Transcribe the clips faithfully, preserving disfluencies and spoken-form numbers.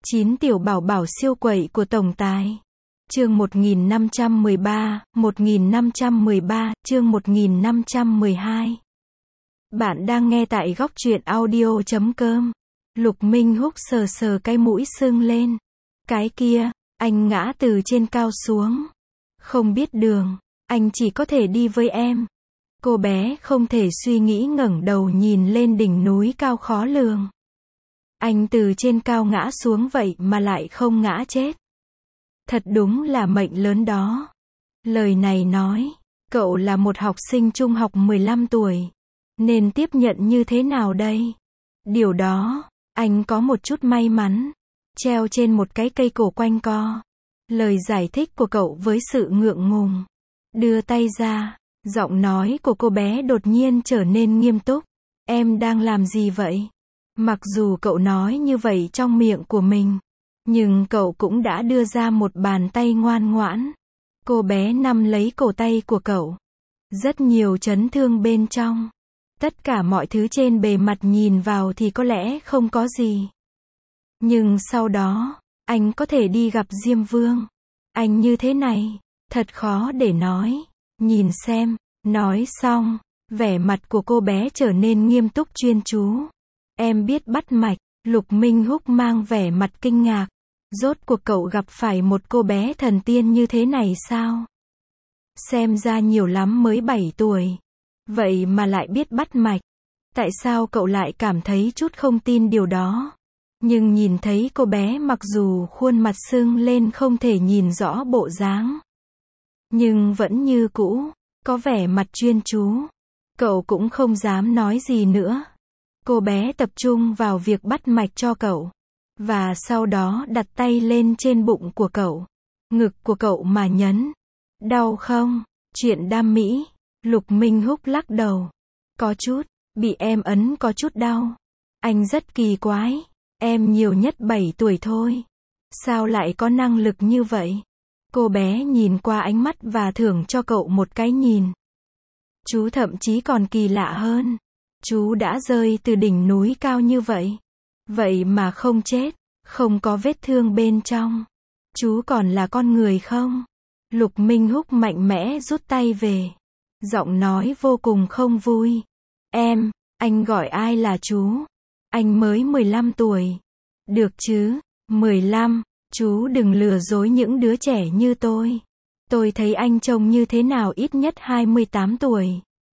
chín tiểu bảo bảo siêu quậy của tổng tài. Chương một nghìn năm trăm mười ba, một nghìn năm trăm mười ba, chương một nghìn năm trăm mười hai. Bạn đang nghe tại góc truyện audio chấm com. Lục Minh Húc sờ sờ cái mũi sưng lên. Cái kia, anh ngã từ trên cao xuống. Không biết đường, anh chỉ có thể đi với em. Cô bé không thể suy nghĩ ngẩng đầu nhìn lên đỉnh núi cao khó lường. Anh từ trên cao ngã xuống vậy mà lại không ngã chết. Thật đúng là mệnh lớn đó. Lời này nói, cậu là một học sinh trung học mười lăm tuổi. Nên tiếp nhận như thế nào đây? Điều đó, anh có một chút may mắn. Treo trên một cái cây cổ quanh co. Lời giải thích của cậu với sự ngượng ngùng. Đưa tay ra, giọng nói của cô bé đột nhiên trở nên nghiêm túc. Em đang làm gì vậy? Mặc dù cậu nói như vậy trong miệng của mình, nhưng cậu cũng đã đưa ra một bàn tay ngoan ngoãn. Cô bé nắm lấy cổ tay của cậu. Rất nhiều chấn thương bên trong. Tất cả mọi thứ trên bề mặt nhìn vào thì có lẽ không có gì. Nhưng sau đó, anh có thể đi gặp Diêm Vương. Anh như thế này, thật khó để nói. Nhìn xem, nói xong, vẻ mặt của cô bé trở nên nghiêm túc chuyên chú. Em biết bắt mạch, Lục Minh Húc mang vẻ mặt kinh ngạc. Rốt cuộc cậu gặp phải một cô bé thần tiên như thế này sao? Xem ra nhiều lắm mới bảy tuổi. Vậy mà lại biết bắt mạch. Tại sao cậu lại cảm thấy chút không tin điều đó? Nhưng nhìn thấy cô bé mặc dù khuôn mặt sưng lên không thể nhìn rõ bộ dáng, nhưng vẫn như cũ, có vẻ mặt chuyên chú. Cậu cũng không dám nói gì nữa. Cô bé tập trung vào việc bắt mạch cho cậu. Và sau đó đặt tay lên trên bụng của cậu. Ngực của cậu mà nhấn. Đau không? Chuyện đam mỹ. Lục Minh Húc lắc đầu. Có chút, bị em ấn có chút đau. Anh rất kỳ quái. Em nhiều nhất bảy tuổi thôi. Sao lại có năng lực như vậy? Cô bé nhìn qua ánh mắt và thưởng cho cậu một cái nhìn. Chú thậm chí còn kỳ lạ hơn. Chú đã rơi từ đỉnh núi cao như vậy. Vậy mà không chết, không có vết thương bên trong. Chú còn là con người không? Lục Minh Húc mạnh mẽ rút tay về. Giọng nói vô cùng không vui. Em, anh gọi ai là chú? Anh mới mười lăm tuổi. Được chứ, mười lăm, chú đừng lừa dối những đứa trẻ như tôi. Tôi thấy anh trông như thế nào ít nhất hai mươi tám tuổi.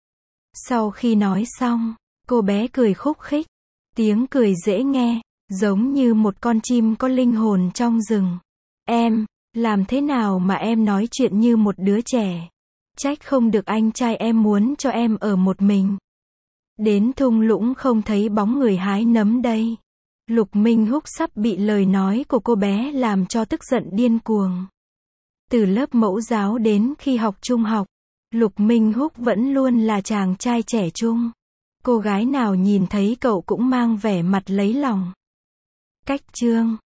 Sau khi nói xong, cô bé cười khúc khích. Tiếng cười dễ nghe, giống như một con chim có linh hồn trong rừng. Em, làm thế nào mà em nói chuyện như một đứa trẻ? Trách không được anh trai em muốn cho em ở một mình. Đến thung lũng không thấy bóng người hái nấm đây. Lục Minh Húc sắp bị lời nói của cô bé làm cho tức giận điên cuồng. Từ lớp mẫu giáo đến khi học trung học, Lục Minh Húc vẫn luôn là chàng trai trẻ trung. Cô gái nào nhìn thấy cậu cũng mang vẻ mặt lấy lòng. Cách chương